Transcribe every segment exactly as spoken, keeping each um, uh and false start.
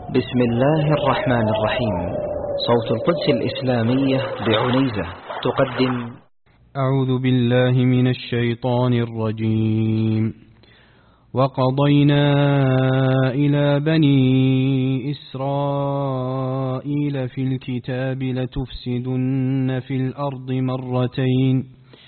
بسم الله الرحمن الرحيم. صوت القدس الإسلامية بعنيزة تقدم. أعوذ بالله من الشيطان الرجيم. وقضينا إلى بني إسرائيل في الكتاب لتفسدن في الأرض مرتين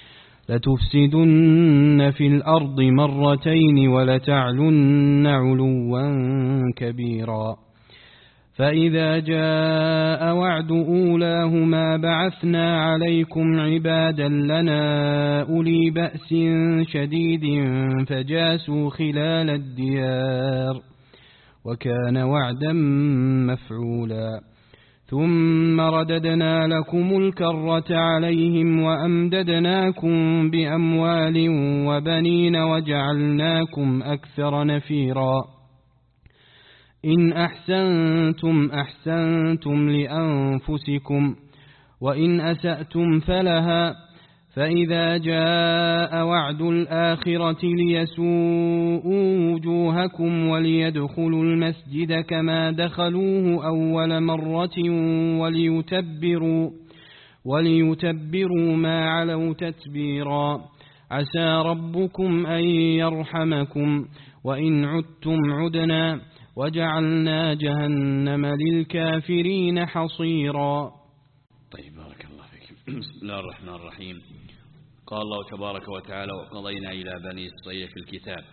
لتفسدن في الأرض مرتين ولتعلن علوا كبيرا. فإذا جاء وعد أولاهما بعثنا عليكم عبادا لنا أولي بأس شديد فجاسوا خلال الديار وكان وعدا مفعولا. ثم رددنا لكم الكرة عليهم وأمددناكم بأموال وبنين وجعلناكم أكثر نفيرا. إن أحسنتم أحسنتم لأنفسكم وإن أسأتم فلها. فإذا جاء وعد الآخرة ليسوءوا وجوهكم وليدخلوا المسجد كما دخلوه أول مرة وليتبروا, وليتبروا ما علوا تتبيرا. عسى ربكم أن يرحمكم وإن عدتم عدنا وجعلنا جهنم للكافرين حصيرا. طيب، بارك الله فيك. بسم الله الرحمن الرحيم. قال الله تبارك وتعالى: وقضينا إلى بني إسرائيل في الكتاب.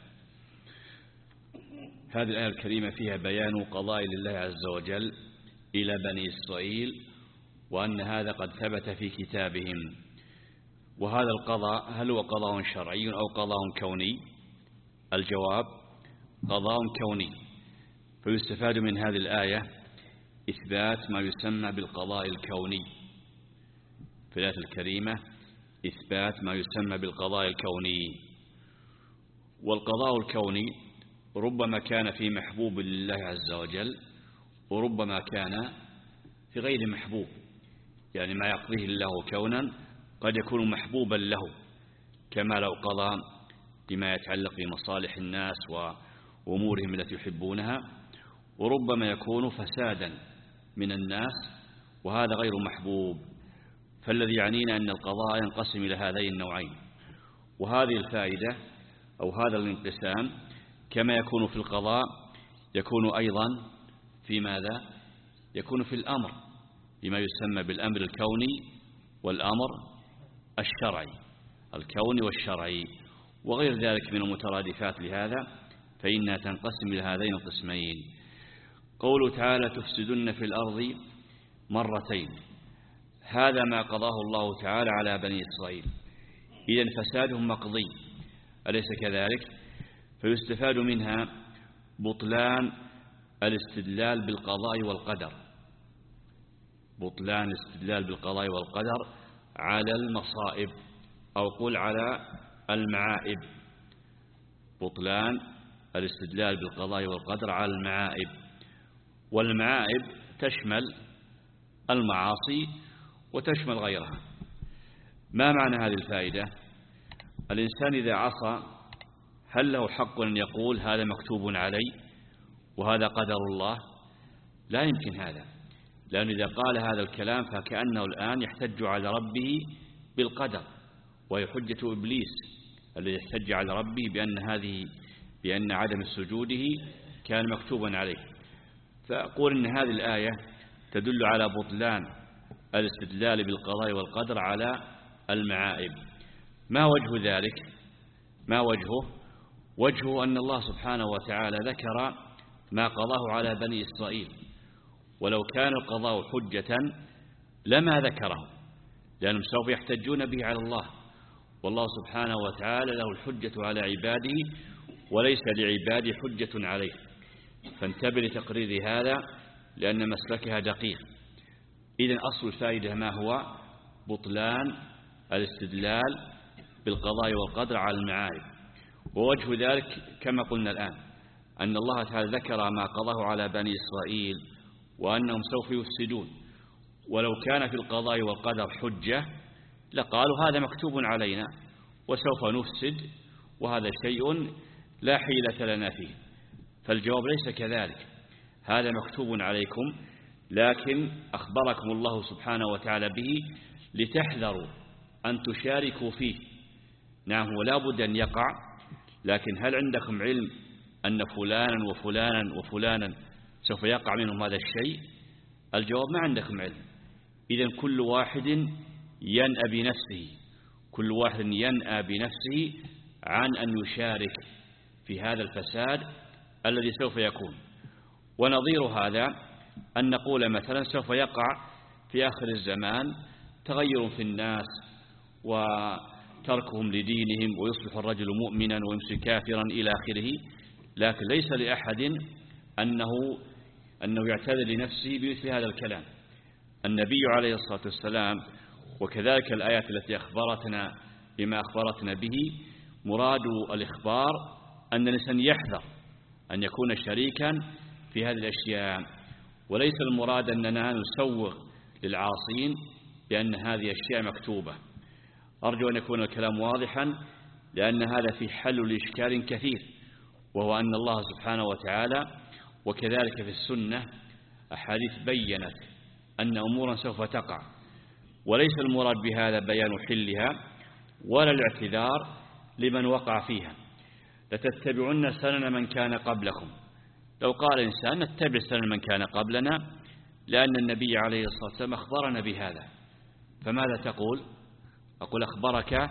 هذه الآية الكريمة فيها بيان قضاء الله عز وجل إلى بني إسرائيل، وأن هذا قد ثبت في كتابهم. وهذا القضاء هل هو قضاء شرعي أو قضاء كوني؟ الجواب: قضاء كوني. فيستفاد من هذه الآية إثبات ما يسمى بالقضاء الكوني. في الآية الكريمة إثبات ما يسمى بالقضاء الكوني. والقضاء الكوني ربما كان في محبوب لله عز وجل، وربما كان في غير محبوب. يعني ما يقضيه الله كونا قد يكون محبوبا له، كما لو قضى بما يتعلق بمصالح الناس وأمورهم التي يحبونها، وربما يكون فسادا من الناس وهذا غير محبوب. فالذي يعنينا أن القضاء ينقسم إلى هذين النوعين. وهذه الفائدة أو هذا الانقسام كما يكون في القضاء يكون أيضا في ماذا؟ يكون في الأمر، بما يسمى بالأمر الكوني والأمر الشرعي، الكوني والشرعي وغير ذلك من المترادفات لهذا، فإنها تنقسم إلى هذين القسمين. قوله تعالى: تفسدن في الأرض مرتين، هذا ما قضاه الله تعالى على بني إسرائيل. إذن فسادهم مقضي، أليس كذلك؟ فيستفاد منها بطلان الاستدلال بالقضاء والقدر، بطلان الاستدلال بالقضاء والقدر على المصائب، أو قل على المعائب. بطلان الاستدلال بالقضاء والقدر على المعائب. والمعائب تشمل المعاصي وتشمل غيرها. ما معنى هذه الفائدة؟ الإنسان إذا عصى هل له حق أن يقول هذا مكتوب علي وهذا قدر الله؟ لا يمكن هذا، لأنه إذا قال هذا الكلام فكأنه الآن يحتج على ربه بالقدر، وهي حجة إبليس الذي يحتج على ربه بأن هذه بأن عدم سجوده كان مكتوبا عليه. فأقول إن هذه الآية تدل على بطلان الاستدلال بالقضاء والقدر على المعائب. ما وجه ذلك؟ ما وجهه؟ وجهه أن الله سبحانه وتعالى ذكر ما قضاه على بني إسرائيل، ولو كان القضاء حجة لما ذكره، لأنهم سوف يحتجون به على الله، والله سبحانه وتعالى له الحجة على عباده وليس لعباده حجة عليه. فانتبه لتقرير هذا لأن مسلكها دقيق. إذن أصل الفائدة ما هو؟ بطلان الاستدلال بالقضاء والقدر على المعائب. ووجه ذلك كما قلنا الآن أن الله تعالى ذكر ما قضاه على بني إسرائيل وأنهم سوف يفسدون، ولو كان في القضاء والقدر حجة لقالوا هذا مكتوب علينا وسوف نفسد، وهذا شيء لا حيلة لنا فيه. فالجواب ليس كذلك. هذا مكتوب عليكم، لكن أخبركم الله سبحانه وتعالى به لتحذروا أن تشاركوا فيه. نعم هو لا بد أن يقع، لكن هل عندكم علم أن فلانا وفلانا وفلانا سوف يقع منهم هذا الشيء؟ الجواب ما عندكم علم. إذن كل واحد ينأى بنفسه، كل واحد ينأى بنفسه عن أن يشارك في هذا الفساد الذي سوف يكون. ونظير هذا أن نقول مثلا سوف يقع في آخر الزمان تغير في الناس وتركهم لدينهم، ويصبح الرجل مؤمنا ويمسي كافرا إلى آخره، لكن ليس لأحد أنه, أنه يعتذر لنفسه بمثل هذا الكلام. النبي عليه الصلاة والسلام وكذلك الآيات التي أخبرتنا بما أخبرتنا به، مراد الإخبار أن الإنسان يحذر أن يكون شريكا في هذه الأشياء، وليس المراد أننا نسوغ للعاصين لأن هذه أشياء مكتوبة. أرجو أن يكون الكلام واضحا، لأن هذا في حل لإشكال كثير، وهو أن الله سبحانه وتعالى وكذلك في السنة أحاديث بيّنت أن أمورا سوف تقع، وليس المراد بهذا بيان حلها ولا الاعتذار لمن وقع فيها. لتتبعن سنن من كان قبلكم. لو قال إنسان نتبع سنن من كان قبلنا لأن النبي عليه الصلاة والسلام أخبرنا بهذا، فماذا تقول؟ أقول أخبرك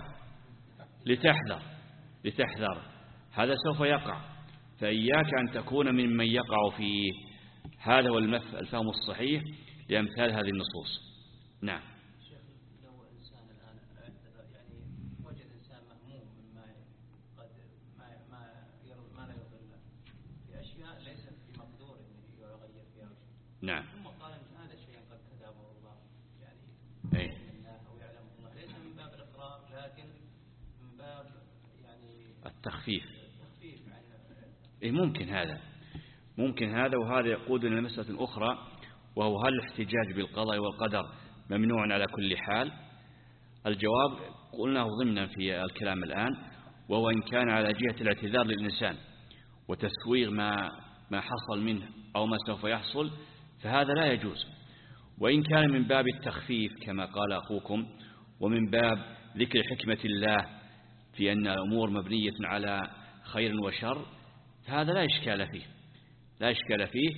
لتحذر لتحذر هذا سوف يقع، فإياك أن تكون ممن يقع فيه. هذا هو الفهم الصحيح لأمثال هذه النصوص. نعم. شيخ، لو إنسان الآن يعني وجد إنسان مهموم مما قد ما ما ما لا يرضي الله في أشياء ليست بمقدور أن يغير فيها. نعم. ثم قال إن هذا الشيء قد كتبه الله، يعني أي. الله أو يعلمه الله، ليس من باب الإقرار لكن من باب يعني التخفيف. التخفيف عن. إيه ممكن هذا ممكن هذا وهذا يقودنا إلى مسألة أخرى، وهو هل الاحتجاج بالقضاء والقدر ممنوع على كل حال؟ الجواب قلناه ضمنا في الكلام الآن، وهو إن كان على جهة الاعتذار للإنسان وتسويغ ما ما حصل منه أو ما سوف يحصل فهذا لا يجوز. وإن كان من باب التخفيف كما قال أخوكم، ومن باب ذكر حكمة الله في أن الأمور مبنية على خير وشر، فهذا لا إشكال فيه لا إشكال فيه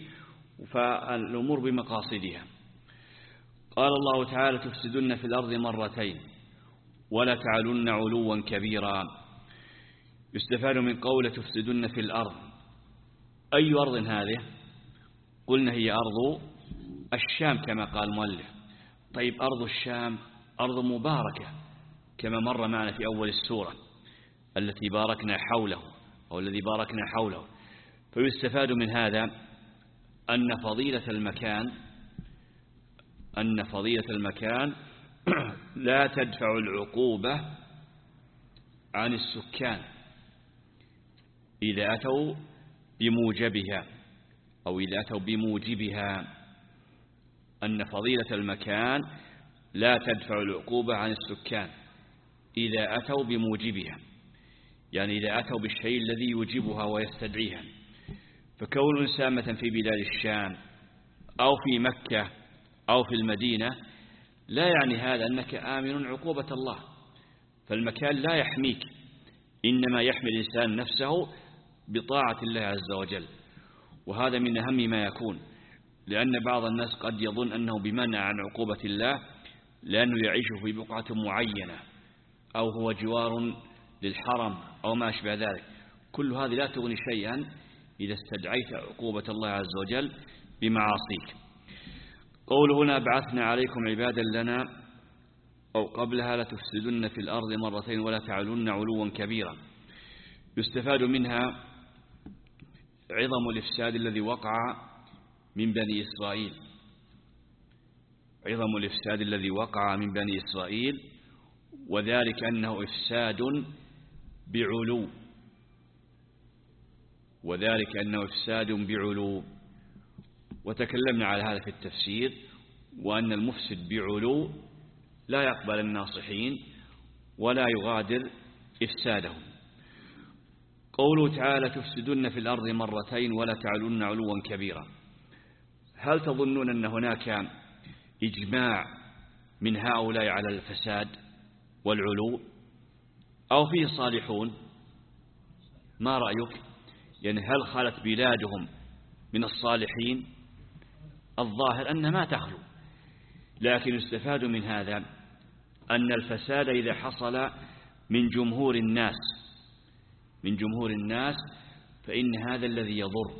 فالأمور بمقاصدها. قال الله تعالى: تفسدن في الأرض مرتين ولا تعلن علوا كبيرا. يستفاد من قول تفسدن في الأرض. أي أرض هذه؟ قلنا هي أرض الشام كما قال المؤلف. طيب أرض الشام أرض مباركة كما مر معنا في أول السورة التي باركنا حوله أو الذي باركنا حوله. فيستفاد من هذا أن فضيلة المكان أن فضيلة المكان لا تدفع العقوبة عن السكان إذا أتوا بموجبها أو إذا أتوا بموجبها. أن فضيلة المكان لا تدفع العقوبة عن السكان إذا أتوا بموجبها، يعني إذا أتوا بالشيء الذي يوجبها ويستدعيها. فكون سامة في بلاد الشام أو في مكة أو في المدينة لا يعني هذا أنك آمن عقوبة الله، فالمكان لا يحميك، إنما يحمي الإنسان نفسه بطاعة الله عز وجل. وهذا من أهم ما يكون، لأن بعض الناس قد يظن أنه بمنع عن عقوبة الله لأنه يعيش في بقعة معينة أو هو جوار للحرم أو ما أشبه ذلك. كل هذه لا تغني شيئا إذا استدعيت عقوبة الله عز وجل بمعاصيك. قول هنا: بعثنا عليكم عبادا لنا، أو قبلها: لتفسدن في الأرض مرتين ولا تعلن علوا كبيرا. يستفاد منها عظم الإفساد الذي وقع من بني إسرائيل عظم الإفساد الذي وقع من بني إسرائيل وذلك أنه إفساد بعلو وذلك أنه إفساد بعلو وتكلمنا على هذا في التفسير، وأن المفسد بعلو لا يقبل الناصحين ولا يغادر إفسادهم. قوله تعالى: تفسدن في الأرض مرتين ولا تعلن علوا كبيرا. هل تظنون أن هناك إجماع من هؤلاء على الفساد والعلو أو فيه صالحون؟ ما رأيك؟ يعني هل خلت بلادهم من الصالحين؟ الظاهر أن ما تخلو، لكن يستفاد من هذا أن الفساد إذا حصل من جمهور الناس من جمهور الناس فإن هذا الذي يضر،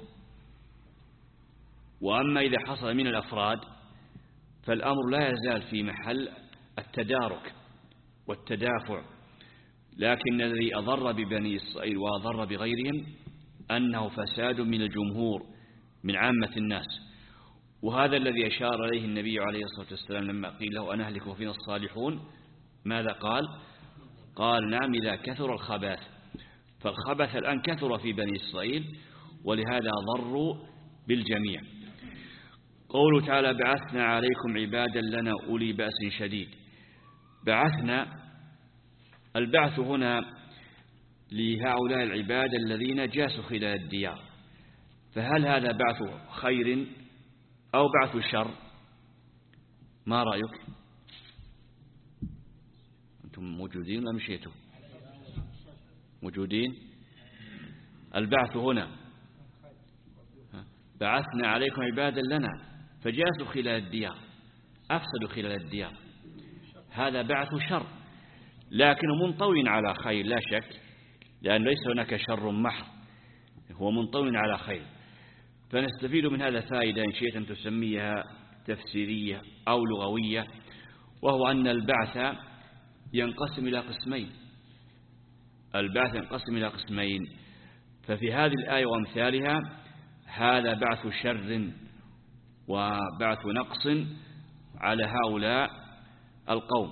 وأما إذا حصل من الأفراد فالأمر لا يزال في محل التدارك والتدافع، لكن الذي أضر ببني إسرائيل وأضر بغيرهم أنه فساد من الجمهور من عامة الناس. وهذا الذي أشار إليه النبي عليه الصلاة والسلام لما قيل له أن أهلك وفينا الصالحون، ماذا قال؟ قال نعم إذا كثر الخبث، فالخبث الآن كثر في بني إسرائيل ولهذا ضروا بالجميع. قوله تعالى بعثنا عليكم عبادا لنا أولي بأس شديد. بعثنا، البعث هنا لهؤلاء العباد الذين جاسوا خلال الديار، فهل هذا بعث خير أو بعث شر؟ ما رأيك؟ أنتم موجودين ولا مشيتوا؟ موجودين. البعث هنا بعثنا عليكم عبادا لنا فجاسوا خلال الديار، أفسدوا خلال الديار، هذا بعث شر، لكنه منطوي على خير لا شك، لأن ليس هناك شر محض، هو منطوي على خير. فنستفيد من هذا فائدة إن شئت أن تسميها تفسيرية أو لغوية، وهو أن البعث ينقسم إلى قسمين البعث ينقسم إلى قسمين ففي هذه الآية وأمثالها هذا بعث شر وبعث نقص على هؤلاء القوم.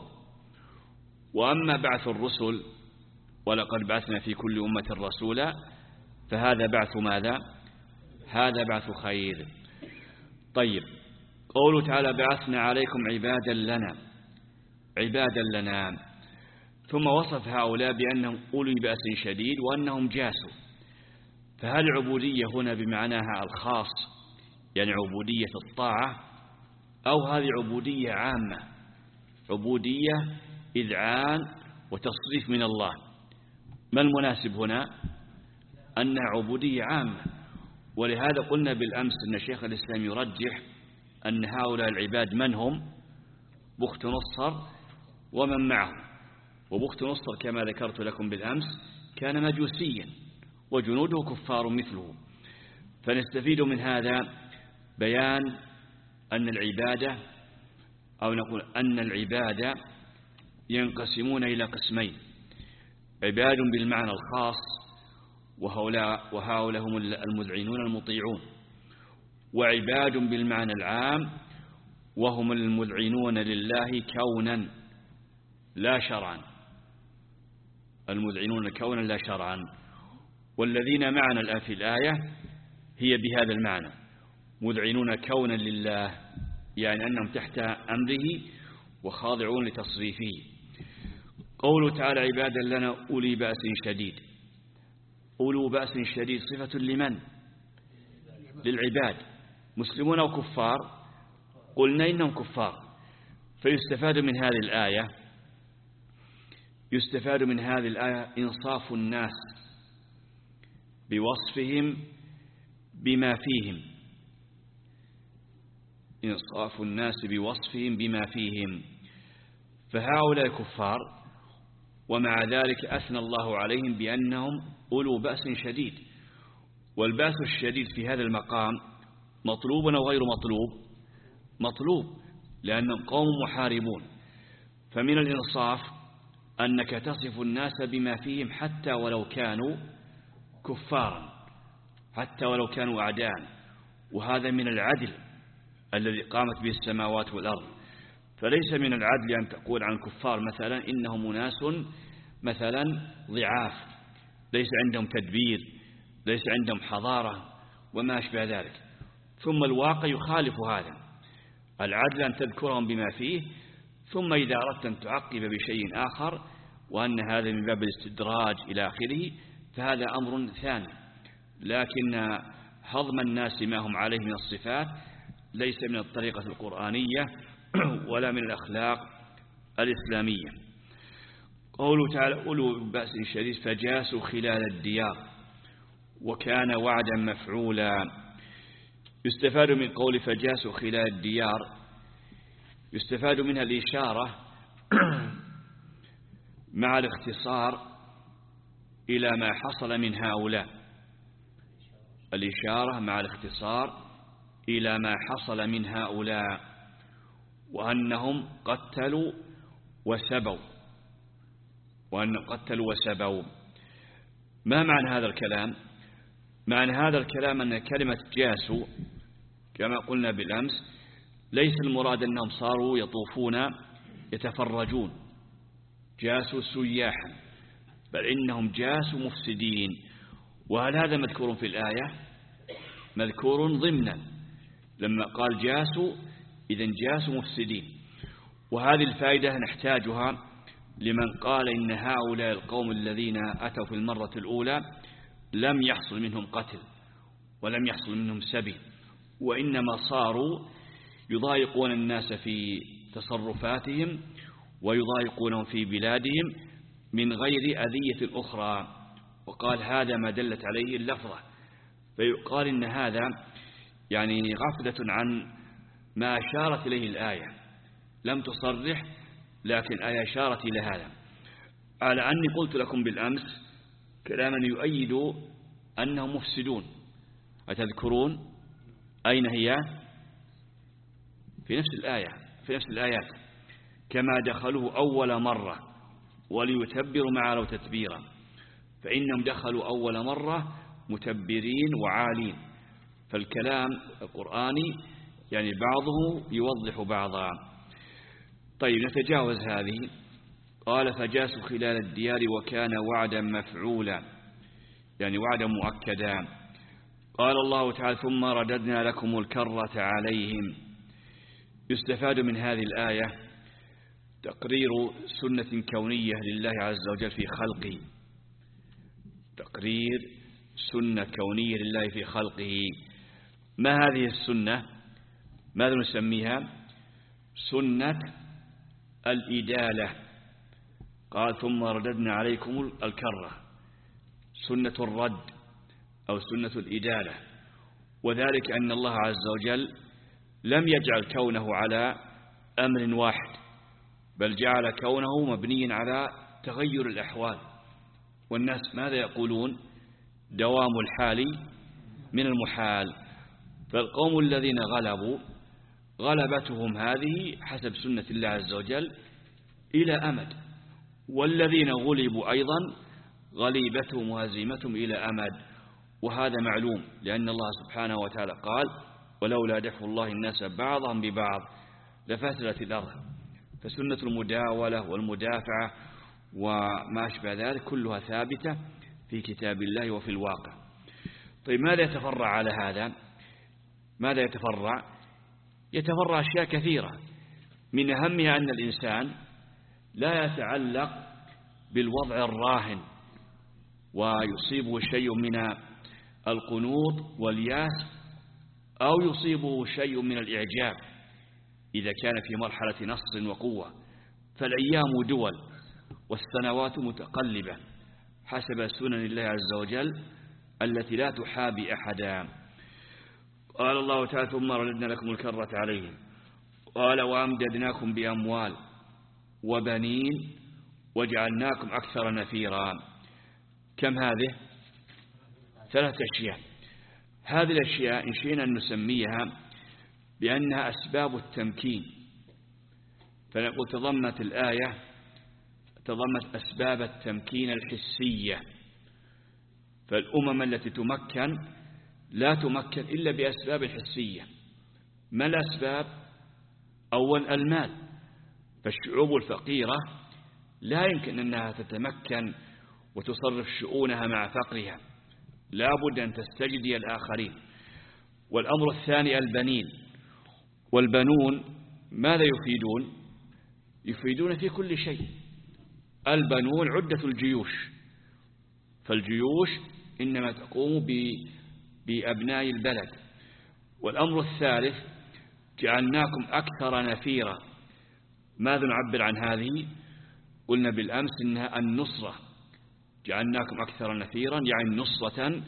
وأما بعث الرسل ولقد بعثنا في كل أمة رسولا فهذا بعث ماذا؟ هذا بعث خير. طيب، قوله تعالى بعثنا عليكم عبادا لنا عبادا لنا ثم وصف هؤلاء بأنهم أولي بأس شديد وأنهم جاسوا، فهل العبودية هنا بمعناها الخاص يعني عبودية الطاعة، أو هذه عبودية عامة عبودية إذعان وتصريف من الله؟ ما المناسب هنا؟ أنها عبودية عامة، ولهذا قلنا بالأمس أن شيخ الإسلام يرجح أن هؤلاء العباد من هم؟ بخت نصر ومن معه، وبخت نصر كما ذكرت لكم بالأمس كان مجوسيا وجنوده كفار مثله. فنستفيد من هذا بيان أن العبادة أو نقول أن العبادة ينقسمون إلى قسمين: عباد بالمعنى الخاص وهؤلاء, وهؤلاء هم المذعنون المطيعون، وعباد بالمعنى العام وهم المذعنون لله كونا لا شرعا المذعنون كونا لا شرعا. والذين معنا الآن في الآية هي بهذا المعنى، مذعنون كونا لله، يعني أنهم تحت أمره وخاضعون لتصريفه. قوله تعالى عبادا لنا أولي بأس شديد، أولو بأس شديد صفة لمن؟ للعباد، مسلمون أو كفار؟ قلنا إنهم كفار. فيستفاد من هذه الآية يستفاد من هذه الآية إنصاف الناس بوصفهم بما فيهم إنصاف الناس بوصفهم بما فيهم فهؤلاء كفار، ومع ذلك أثنى الله عليهم بأنهم أولو بأس شديد. والبأس الشديد في هذا المقام مطلوب أو غير مطلوب؟ مطلوب، لأنهم قوم محاربون. فمن الإنصاف أنك تصف الناس بما فيهم حتى ولو كانوا كفارا، حتى ولو كانوا أعداء، وهذا من العدل الذي قامت به السماوات والأرض. فليس من العدل أن تقول عن الكفار مثلا إنهم ناس مثلا ضعاف، ليس عندهم تدبير، ليس عندهم حضارة وما أشبه ذلك. ثم الواقع يخالف هذا. العدل أن تذكرهم بما فيه، ثم إذا أردت أن تعقب بشيء آخر وأن هذا من باب الاستدراج إلى آخره فهذا أمر ثاني. لكن هضم الناس ما هم عليه من الصفات ليس من الطريقة القرآنية ولا من الأخلاق الإسلامية. قوله تعالى أولو بأس شديد فجاسوا خلال الديار وكان وعدا مفعولا. يستفاد من قول فجاسوا خلال الديار، يستفاد منها الإشارة مع الاختصار إلى ما حصل من هؤلاء، الإشارة مع الاختصار إلى ما حصل من هؤلاء وأنهم قتلوا وسبوا، وأنهم قتلوا وسبوا. ما معنى هذا الكلام؟ معنى هذا الكلام أن كلمة جاسوا كما قلنا بالأمس ليس المراد أنهم صاروا يطوفون يتفرجون جاسوا سياحا، بل إنهم جاسوا مفسدين. وهل هذا مذكور في الآية؟ مذكور ضمنا، لما قال جاسوا إذن جاسوا مفسدين. وهذه الفائدة نحتاجها لمن قال إن هؤلاء القوم الذين أتوا في المرة الأولى لم يحصل منهم قتل ولم يحصل منهم سبي، وإنما صاروا يضايقون الناس في تصرفاتهم ويضايقونهم في بلادهم من غير أذية أخرى. وقال هذا ما دلت عليه اللفظة، فيقال إن هذا يعني غفلة عن ما أشارت إليه الآية، لم تصرح لكن الآية أشارت إلى هذا. على أني قلت لكم بالأمس كلاما يؤيد أنهم مفسدون. أتذكرون أين هي؟ في نفس الآية، في نفس الآيات كما دخلوه أول مرة وليتبروا ما علوا تتبيرا، فإنهم دخلوا أول مرة متبرين وعالين. فالكلام القرآني يعني بعضه يوضح بعضا. طيب نتجاوز هذه. قال فجاسوا خلال الديار وكان وعدا مفعولا، يعني وعدا مؤكدا. قال الله تعالى ثم رددنا لكم الكرة عليهم. يستفاد من هذه الآية تقرير سنة كونية لله عز وجل في خلقه، تقرير سنة كونية لله في خلقه. ما هذه السنة؟ ماذا نسميها؟ سنة الإدالة. قال ثم رددنا عليكم الكرة، سنة الرد أو سنة الإدالة. وذلك أن الله عز وجل لم يجعل كونه على أمر واحد، بل جعل كونه مبنيا على تغير الأحوال. والناس ماذا يقولون؟ دوام الحال من المحال. فالقوم الذين غلبوا غلبتهم هذه حسب سنة الله عز وجل إلى أمد، والذين غلبوا أيضا غلبتهم وهزيمتهم إلى أمد. وهذا معلوم لأن الله سبحانه وتعالى قال ولولا دفع الله الناس بعضهم ببعض لفسدت الأرض. فسنة المداولة والمدافعة وما أشبه ذلك كلها ثابتة في كتاب الله وفي الواقع. طيب ماذا يتفرع على هذا؟ ماذا يتفرع؟ يتفرع أشياء كثيرة، من أهمها أن الإنسان لا يتعلق بالوضع الراهن ويصيبه شيء من القنوط والياس أو يصيبه شيء من الإعجاب إذا كان في مرحلة نصر وقوة. فالأيام دول والسنوات متقلبة حسب سنن الله عز وجل التي لا تحابي أحدا. قال الله تعالى ثم رددنا لكم الكرة عليهم. قال وأمددناكم بأموال وبنين وجعلناكم أكثر نفيرا. كم هذه؟ ثلاث أشياء. هذه الأشياء إن شئنا أن نسميها بأنها أسباب التمكين، فنقول تضمنت الآية تضمنت أسباب التمكين الحسية. فالأمم التي تمكن لا تمكن إلا بأسباب حسية. ما الأسباب؟ أول المال. فالشعوب الفقيرة لا يمكن أنها تتمكن وتصرف شؤونها مع فقرها، لا بد أن تستجدي الآخرين. والأمر الثاني البنين. والبنون ماذا يفيدون؟ يفيدون في كل شيء. البنون عدة الجيوش، فالجيوش إنما تقوم بأبناء البلد. والأمر الثالث جعلناكم أكثر نفيرا. ماذا نعبر عن هذه؟ قلنا بالأمس إنها النصرة، جعلناكم أكثر نفيرا يعني نصرة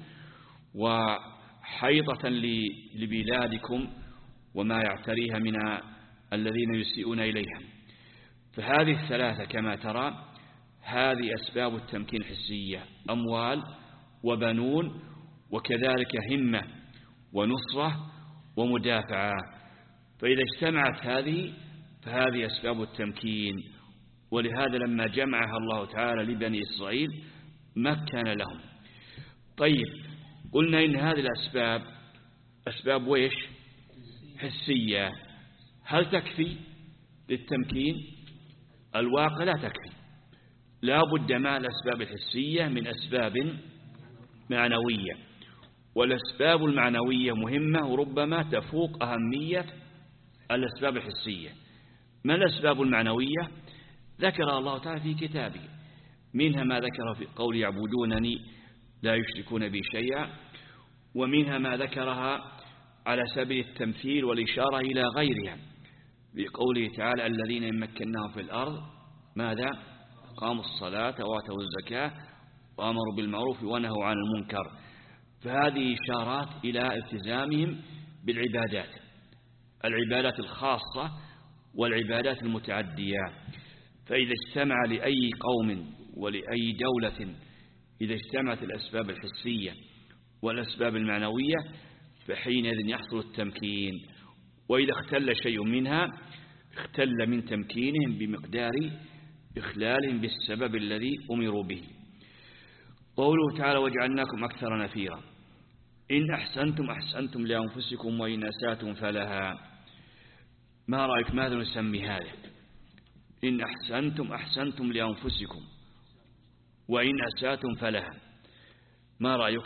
وحيطة لبلادكم وما يعتريها من الذين يسيئون إليها. فهذه الثلاثة كما ترى هذه أسباب التمكين الحسية، أموال وبنون وكذلك همة ونصرة ومدافعة. فإذا اجتمعت هذه فهذه أسباب التمكين، ولهذا لما جمعها الله تعالى لبني إسرائيل مكن لهم. طيب قلنا إن هذه الأسباب أسباب ويش حسية، هل تكفي للتمكين؟ الواقع لا تكفي، لا بد مع الأسباب الحسية من أسباب معنوية، والأسباب المعنوية مهمة وربما تفوق أهمية الأسباب الحسية. ما الأسباب المعنوية؟ ذكر الله تعالى في كتابه، منها ما ذكر في قول يعبدونني لا يشركون بي شيئا، ومنها ما ذكرها على سبيل التمثيل والإشارة إلى غيرها بقوله تعالى الذين يمكناهم في الأرض ماذا؟ قاموا الصلاة وآتوا الزكاة وأمروا بالمعروف ونهوا عن المنكر. فهذه إشارات إلى التزامهم بالعبادات، العبادات الخاصة والعبادات المتعدية. فإذا اجتمع لأي قوم ولأي دولة، إذا اجتمعت الأسباب الحسية والأسباب المعنوية فحينئذ يحصل التمكين، وإذا اختل شيء منها اختل من تمكينهم بمقدار إخلالهم بالسبب الذي أمروا به. قوله تعالى وجعلناكم أكثر نفيرا، إن أحسنتم أحسنتم لأنفسكم وإن أسأتم فلها. ما رأيك ماذا نسمي هذا؟ إن أحسنتم أحسنتم لأنفسكم وإن أسأتم فلها، ما رأيك؟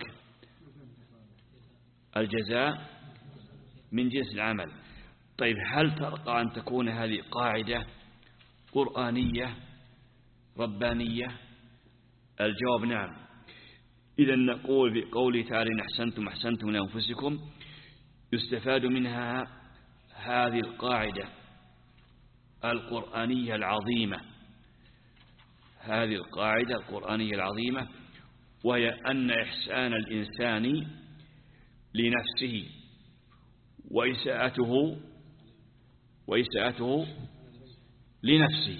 الجزاء من جنس العمل. طيب هل ترقى أن تكون هذه قاعدة قرآنية ربانية؟ الجواب نعم. إذا نقول بقوله تعالى إن أحسنتم أحسنتم لأنفسكم يستفاد منها هذه القاعدة القرآنية العظيمة، هذه القاعدة القرآنية العظيمة، وهي أن إحسان الإنسان لنفسه وإساءته وإساءته لنفسه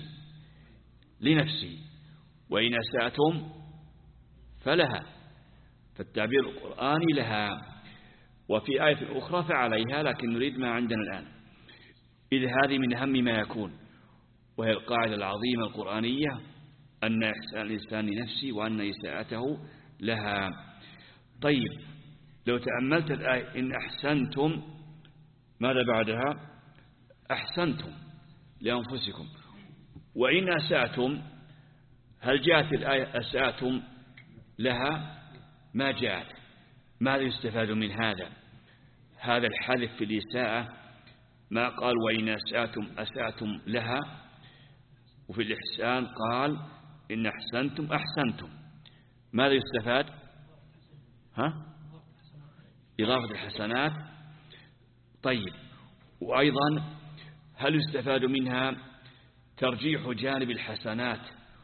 لنفسه وإن أسأتم فلها. فالتعبير القرآني لها، وفي آية أخرى فعليها، لكن نريد ما عندنا الآن. إذ هذه من أهم ما يكون، وهي القاعدة العظيمة القرآنية أن إحسان الإنسان لنفسه وأن إساءته لها. طيب لو تأملت الآية إن أحسنتم ماذا بعدها؟ أحسنتم لأنفسكم. وإن أسأتم هل جاءت الآية أسأتم لها؟ ما جاءت. ماذا يستفاد من هذا؟ هذا الحذف في الإساءة، ما قال وإن أسأتم أسأتم لها، وفي الإحسان قال إن أحسنتم أحسنتم. ماذا يستفاد؟ ها؟ إضافة الحسنات. طيب وأيضا هل يستفاد منها ترجيح جانب الحسنات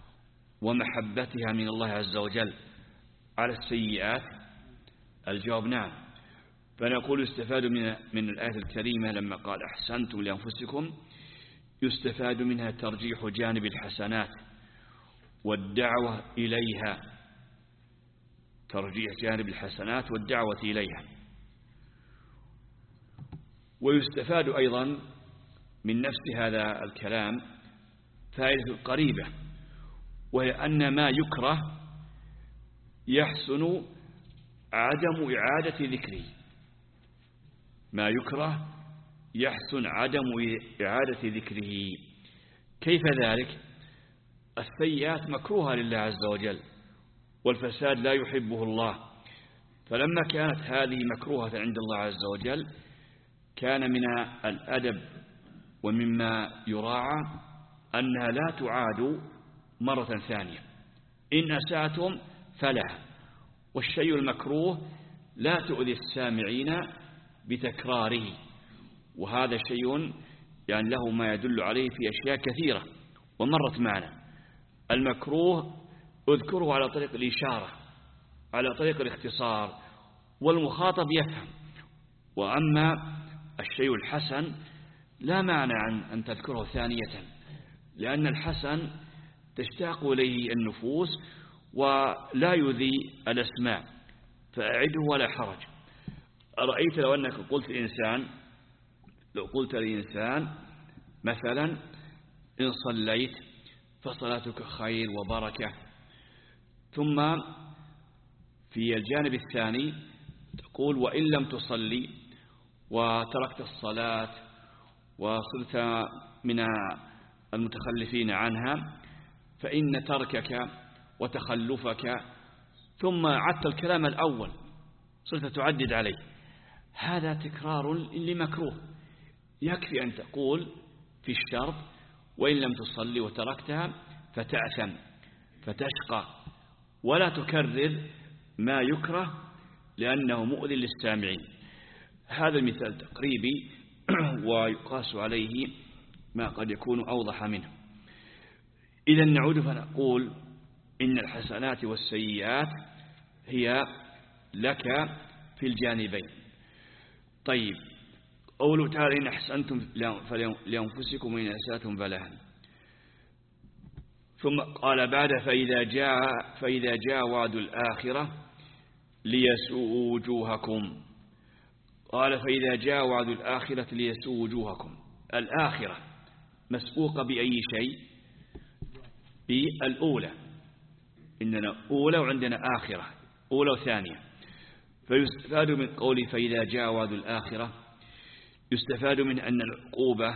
ومحبتها من الله عز وجل على السيئات؟ الجواب نعم. فنقول يستفاد من من الآية الكريمة لما قال أحسنتم لأنفسكم يستفاد منها ترجيح جانب الحسنات والدعوة إليها، ترجيح جانب الحسنات والدعوة إليها. ويستفاد أيضا من نفس هذا الكلام فائدة قريبة، وهي أن ما يكره يحسن عدم إعادة ذكره. ما يكره يحسن عدم إعادة ذكره. كيف ذلك؟ السيئات مكروهة لله عز وجل، والفساد لا يحبه الله. فلما كانت هذه مكروهة عند الله عز وجل كان من الأدب ومما يراعى أنها لا تعاد مرة ثانية. إن أسأتم فلها. والشيء المكروه لا تؤذي السامعين بتكراره، وهذا شيء يعني له ما يدل عليه في أشياء كثيرة ومرت معنا. المكروه اذكره على طريق الإشارة، على طريق الاختصار، والمخاطب يفهم. وأما الشيء الحسن لا معنى عن أن تذكره ثانية، لأن الحسن تشتاق إليه النفوس ولا يذي الأسماع، فأعده ولا حرج. أرأيت لو أنك قلت إنسان لو قلت لإنسان مثلا إن صليت فصلاتك خير وبركة، ثم في الجانب الثاني تقول وإن لم تصلي وتركت الصلاة وصرت من المتخلفين عنها فإن تركك وتخلفك، ثم عدت الكلام الأول صرت تعدد عليه، هذا تكرار لمكروه. يكفي أن تقول في الشرط وإن لم تصلي وتركتها فتأثم فتشقى، ولا تكرر ما يكره لأنه مؤذي للسامعين. هذا المثال تقريبي ويقاس عليه ما قد يكون أوضح منه. إذا نعود فنقول إن الحسنات والسيئات هي لك في الجانبين. طيب، قوله تعالى إن أحسنتم لأنفسكم وإن أسأتم فلها، ثم قال بعد فإذا جاء, فإذا جاء وعد الآخرة ليسوءوا وجوهكم. قال فإذا جاء وعد الآخرة ليسوءوا وجوهكم. الآخرة مسبوقة بأي شيء؟ بالأولى. إننا أولى وعندنا آخرة، أولى وثانية. فيستفاد من قول فإذا جاء وعد الآخرة يستفاد من أن العقوبة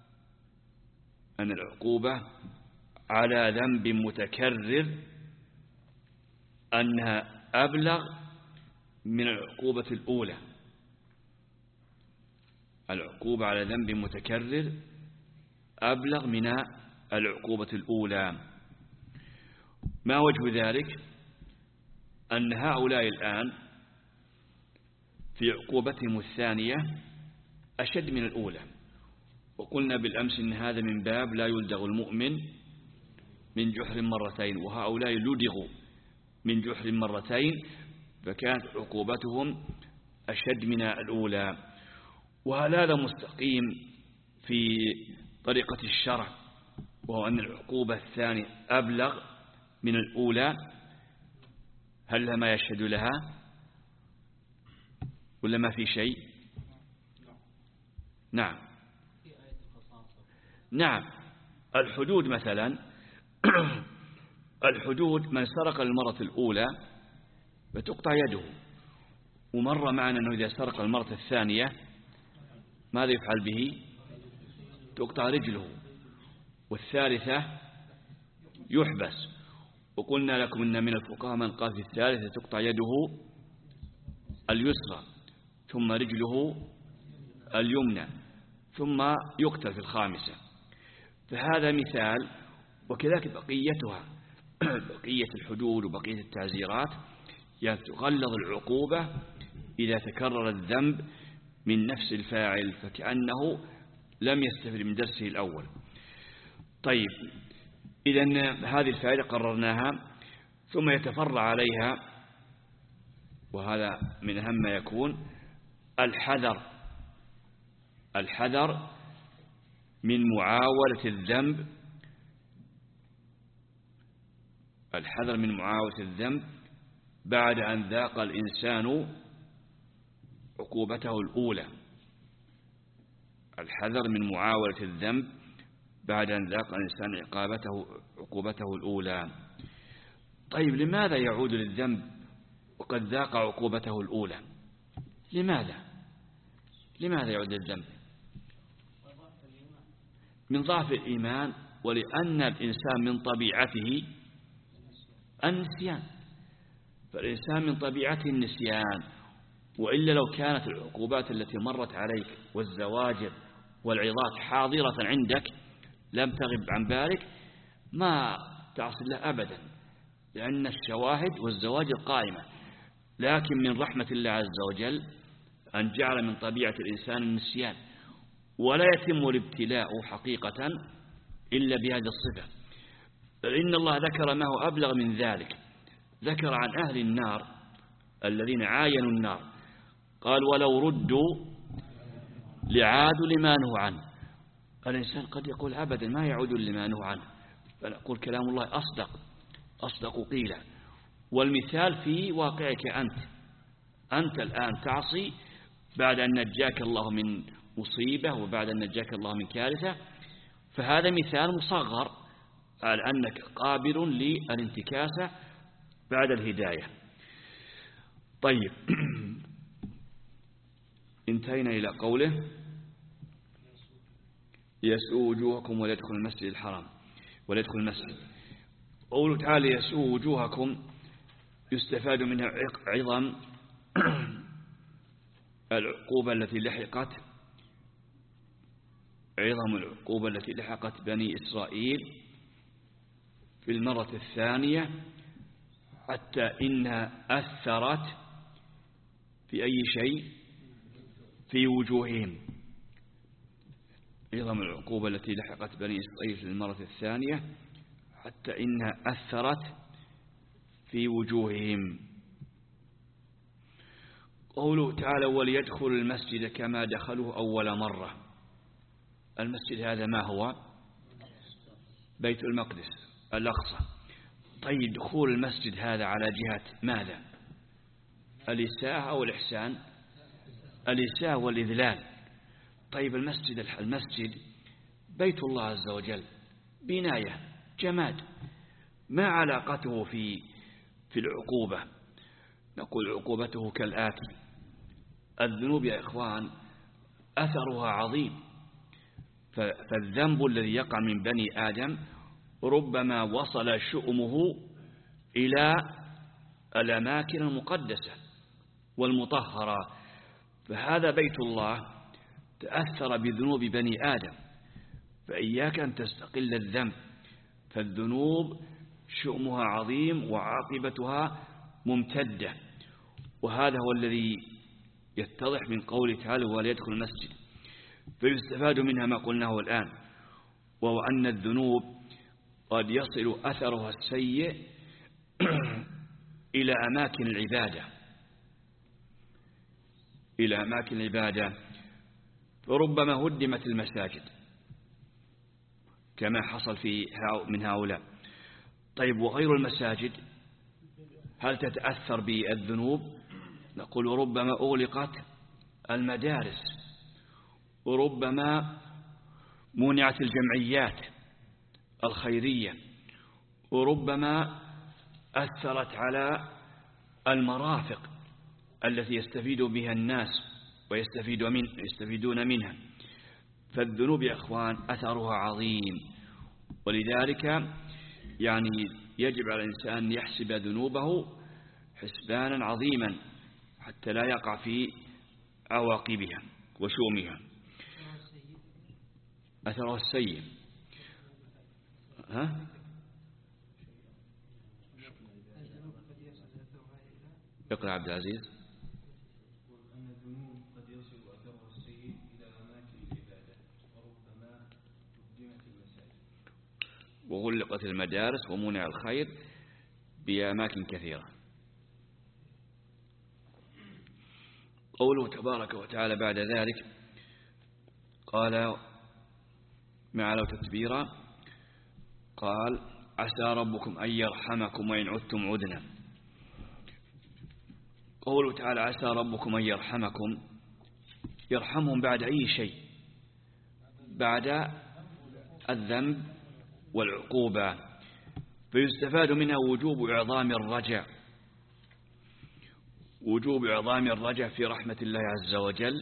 أن العقوبة على ذنب متكرر أنها أبلغ من العقوبة الأولى. العقوبة على ذنب متكرر أبلغ من العقوبة الأولى. ما وجه ذلك؟ أن هؤلاء الآن في عقوبتهم الثانية أشد من الأولى، وقلنا بالأمس إن هذا من باب لا يلدغ المؤمن من جحر مرتين، وهؤلاء لدغوا من جحر مرتين، فكانت عقوبتهم أشد من الأولى. وهذا مستقيم في طريقة الشرع، وهو أن العقوبة الثانية أبلغ من الأولى. هل لها ما يشهد لها ولا ما في شيء؟ نعم نعم. الحدود مثلا الحدود من سرق المرة الأولى فتقطع يده، ومر معنا أنه إذا سرق المرة الثانية ماذا يفعل به؟ تقطع رجله، والثالثة يحبس. وقلنا لكم أن من الفقهاء من قال في الثالثة تقطع يده اليسرى ثم رجله اليمنى ثم يقتل في الخامسة. فهذا مثال، وكذلك بقيتها بقية الحدود وبقية التعزيرات يتغلظ العقوبة إذا تكرر الذنب من نفس الفاعل، فكأنه لم يستفد من درسه الأول. طيب، إذن هذه الفائدة قررناها، ثم يتفرع عليها، وهذا من أهم ما يكون، الحذر الحذر من معاولة الذنب الحذر من معاولة الذنب بعد أن ذاق الإنسان عقوبته الأولى. الحذر من معاولة الذنب بعد أن ذاق الإنسان عقابته عقوبته الأولى. طيب، لماذا يعود للذنب وقد ذاق عقوبته الأولى؟ لماذا لماذا يعود للذنب؟ من ضعف الإيمان، ولأن الإنسان من طبيعته النسيان، فالإنسان من طبيعته النسيان. وإلا لو كانت العقوبات التي مرت عليك والزواجر والعظات حاضرة عندك لم تغب عن بالك ما تعصي الله أبدا، لأن الشواهد والزواجر قائمة. لكن من رحمة الله عز وجل أن جعل من طبيعة الإنسان النسيان، ولا يتم الابتلاء حقيقة إلا بهذه الصفة. إن الله ذكر ما هو أبلغ من ذلك، ذكر عن أهل النار الذين عاينوا النار، قال ولو ردوا لعادوا لما نهوا عنه. الإنسان قد يقول أبدا ما يعود لما نهوا عنه، فنقول كلام الله أصدق أصدق قيلا. والمثال في واقعك أنت أنت الآن تعصي بعد أن نجاك الله من مصيبة وبعد أن نجاك الله من كارثة، فهذا مثال مصغر على أنك قابل للانتكاسة بعد الهداية. طيب انتهينا إلى قوله يسوء وجوهكم ولا يدخل المسجد الحرام ولا يدخل المسجد. قوله تعالى يسوء وجوهكم يستفاد منها عظم العقوبة التي لحقت عظم العقوبة التي لحقت بني إسرائيل في المرة الثانية، حتى إنها أثرت في أي شيء في وجوههم. عظم العقوبة التي لحقت بني إسرائيل في المرة الثانية حتى إنها أثرت في وجوههم. قوله تعالى وليدخل المسجد كما دخلوه أول مرة. المسجد هذا ما هو؟ بيت المقدس الأقصى. طيب دخول المسجد هذا على جهة ماذا؟ الإساءة أو الإحسان؟ الإساءة والإذلال. طيب المسجد المسجد بيت الله عز وجل، بناية جماد، ما علاقته في في العقوبة؟ نقول عقوبته كالآتي: الذنوب يا إخوان أثرها عظيم، فالذنب الذي يقع من بني آدم ربما وصل شؤمه إلى الأماكن المقدسة والمطهرة، فهذا بيت الله تأثر بذنوب بني آدم، فإياك أن تستقل الذنب، فالذنوب شؤمها عظيم وعاقبتها ممتدة. وهذا هو الذي يتضح من قوله تعالى وليدخل المسجد، فيستفاد منها ما قلناه الآن، وهو أن الذنوب قد يصل أثرها السيء إلى أماكن العبادة إلى أماكن العبادة فربما هدمت المساجد كما حصل في من هؤلاء. طيب وغير المساجد هل تتأثر بالذنوب؟ نقول ربما أغلقت المدارس، وربما منعت الجمعيات الخيرية، وربما أثرت على المرافق التي يستفيد بها الناس ويستفيد من يستفيدون منها. فالذنوب يا إخوان أثرها عظيم، ولذلك يعني يجب على الإنسان أن يحسب ذنوبه حسبانا عظيما حتى لا يقع في عواقبها وشؤمها. أثرها السيء. ها؟ اقرأ عبد العزيز. أن الذنوب قد يصل أثرها السيء إلى أماكن العبادة وربما هدمت المساجد وغلقت المدارس ومنع الخير بأماكن كثيرة. قوله تبارك وتعالى بعد ذلك قال معلو تتبيرا، قال عسى ربكم أن يرحمكم وإن عدتم عدنا. قوله تعالى عسى ربكم أن يرحمكم، يرحمهم بعد أي شيء؟ بعد الذنب والعقوبة، فيستفاد منها وجوب إعظام الرجاء وجوب إعظام الرجاء في رحمة الله عز وجل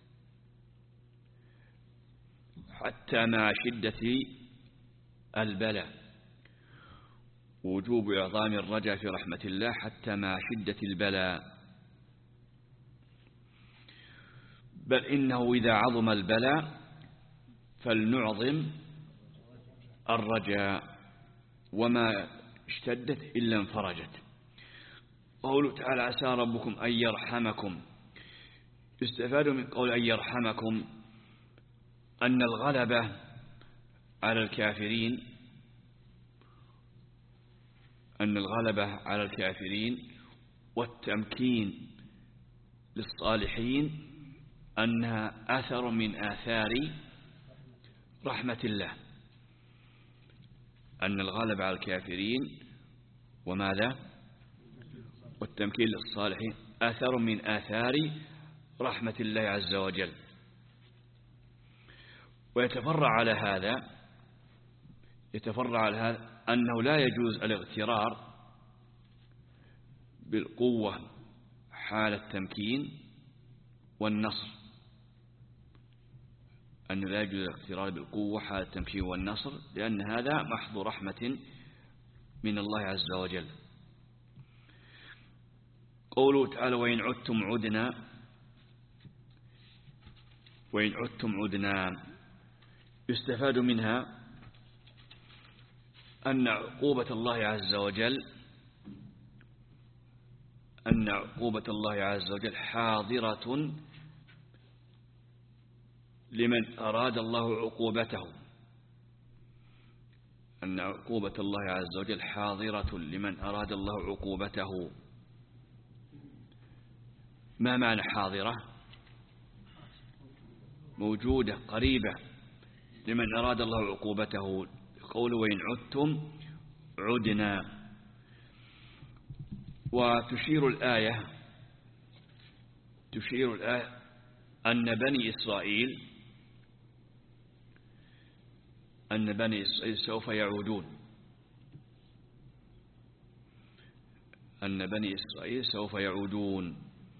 حتى مع شدة البلاء. وجوب إعظام الرجاء في رحمة الله حتى مع شدة البلاء، بل إنه إذا عظم البلاء فلنعظم الرجاء، وما اشتدت إلا انفرجت. قوله تعالى عسى ربكم أن يرحمكم، يستفاد من قول أن يرحمكم أن الغلبة على الكافرين أن الغلبة على الكافرين والتمكين للصالحين أنها أثر من آثار رحمة الله. أن الغلبة على الكافرين وماذا والتمكين للصالحين أثر من آثار رحمة الله عز وجل. ويتفرع على هذا يتفرع على هذا أنه لا يجوز الاغترار بالقوة حال التمكين والنصر. أنه لا يجوز الاغترار بالقوة حال التمكين والنصر، لأن هذا محض رحمة من الله عز وجل. قوله تعالى وإن عدتم عدنا وإن عدتم عدنا يستفاد منها أن عقوبة الله عز وجل أن عقوبة الله عز وجل حاضرة لمن أراد الله عقوبته. أن عقوبة الله عز وجل حاضرة لمن أراد الله عقوبته. ما معنى حاضرة؟ موجودة قريبة لمن أراد الله عقوبته. قول وإن عدتم عدنا. وتشير الآية تشير الآية أن بني إسرائيل أن بني إسرائيل سوف يعودون أن بني إسرائيل سوف يعودون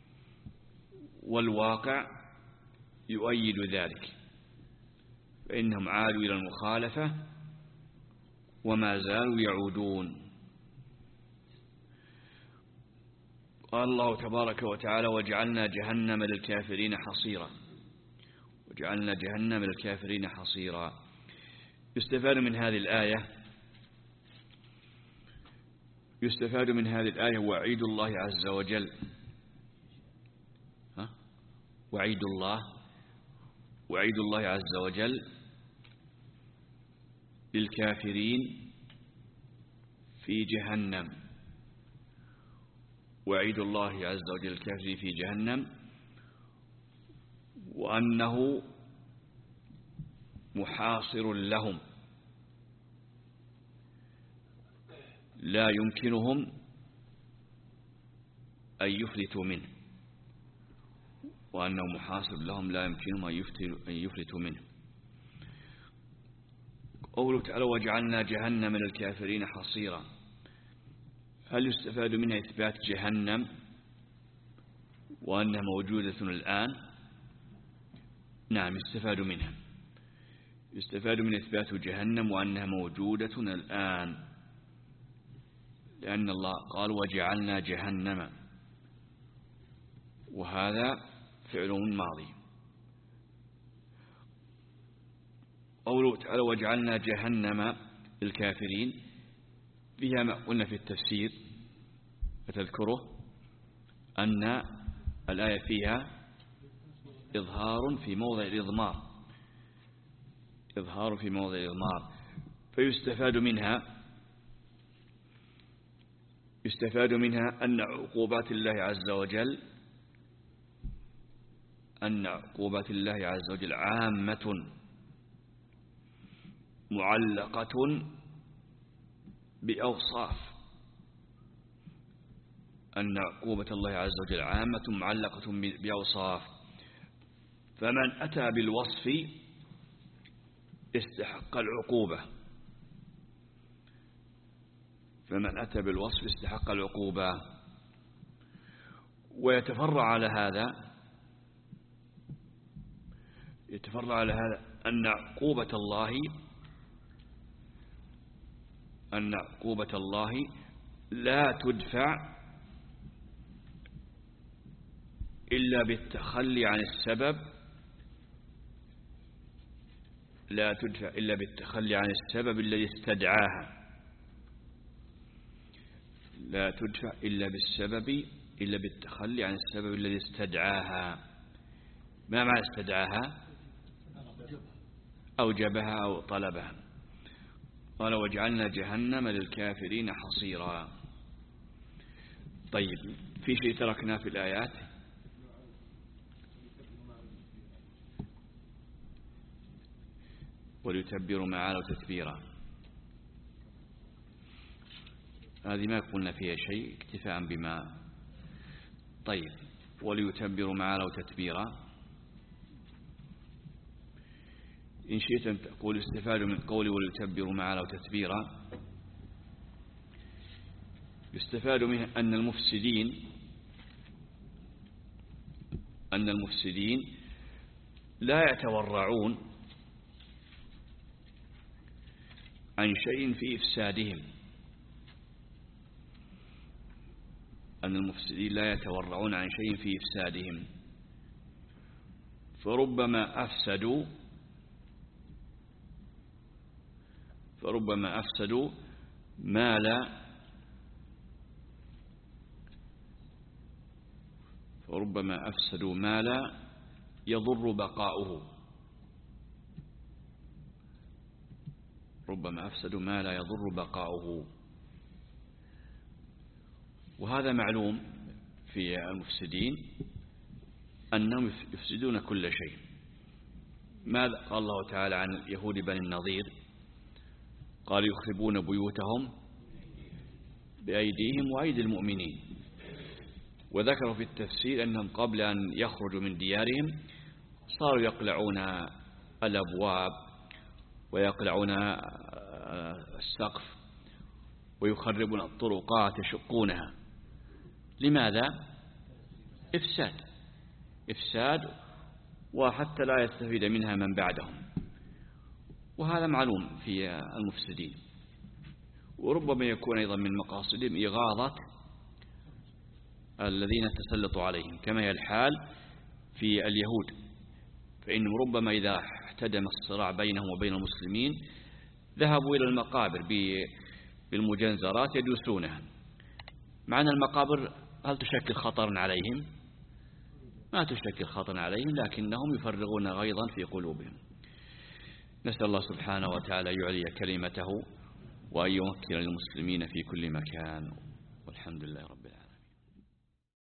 والواقع يؤيد ذلك، فإنهم عادوا إلى المخالفة وما زالوا يعودون. قال الله تبارك وتعالى وجعلنا جهنم للكافرين حصيرا وجعلنا جهنم للكافرين حصيرا. يستفاد من هذه الآية يستفاد من هذه الآية وعيد الله عز وجل ها؟ وعيد الله وعيد الله عز وجل للكافرين في جهنم. وعيد الله عز وجل للكافرين في جهنم وأنه محاصر لهم لا يمكنهم أن يفلتوا منه وأنه محاصر لهم لا يمكنهم أن يفلتوا منه. قوله تعالى وجعلنا جهنم للكافرين حصيرا. هل يستفاد منها إثبات جهنم وأنها موجودة الآن؟ نعم يستفاد منها يستفاد من إثبات جهنم وأنها موجودة الآن، لأن الله قال وجعلنا جهنم وهذا فعل ماضي. قوله تعالى وجعلنا جهنم للكافرين فيها ما قلنا في التفسير فتذكره أن الآية فيها إظهار في موضع الإضمار إظهار في موضع الإضمار فيستفاد منها يستفاد منها أن عقوبات الله عز وجل أن عقوبات الله عز وجل عامة معلقة بأوصاف أن عقوبة الله عز وجل عامة معلقة بأوصاف، فمن أتى بالوصف استحق العقوبة فمن أتى بالوصف استحق العقوبة. ويتفرع على هذا يتفرع على هذا أن عقوبة الله أن عقوبة الله لا تدفع إلا بالتخلي عن السبب لا تدفع إلا بالتخلي عن السبب الذي استدعاها لا تدفع إلا بالسبب إلا بالتخلي عن السبب الذي استدعاها. ما معنى استدعاها؟ أوجبها أو طلبها. قال وجعلنا جهنم للكافرين حصيرا. طيب في شيء تركنا في الآيات؟ وليتبروا ما علوا تتبيرا، هذه ما قلنا فيها شيء اكتفاء بما. طيب وليتبروا ما علوا تتبيرا، إن شئت أن تقول استفادوا من قولي وليتبروا ما علوا تتبيرا، يستفاد منه أن المفسدين أن المفسدين لا يتورعون عن شيء في إفسادهم، أن المفسدين لا يتورعون عن شيء في إفسادهم، فربما أفسدوا فربما أفسدوا ما لا فربما أفسدوا ما لا يضر بقاؤه ربما أفسدوا ما لا يضر بقاؤه. وهذا معلوم في المفسدين أنهم يفسدون كل شيء. ماذا قال الله تعالى عن يهود بني النضير؟ قال يخربون بيوتهم بأيديهم وأيدي المؤمنين. وذكروا في التفسير أنهم قبل أن يخرجوا من ديارهم صاروا يقلعون الأبواب ويقلعون السقف ويخربون الطرقات يشقونها. لماذا؟ إفساد إفساد وحتى لا يستفيد منها من بعدهم. وهذا معلوم في المفسدين. وربما يكون أيضا من مقاصدهم إغاظة الذين تسلطوا عليهم، كما هي الحال في اليهود، فإنهم ربما إذا احتدم الصراع بينهم وبين المسلمين ذهبوا إلى المقابر بالمجنزرات يدوسونها. مع أن المقابر هل تشكل خطرا عليهم؟ ما تشكل خطرا عليهم، لكنهم يفرغون غيظا في قلوبهم. نسأل الله سبحانه وتعالى يعلي كلمته وأن يمكن للمسلمين في كل مكان، والحمد لله رب العالمين.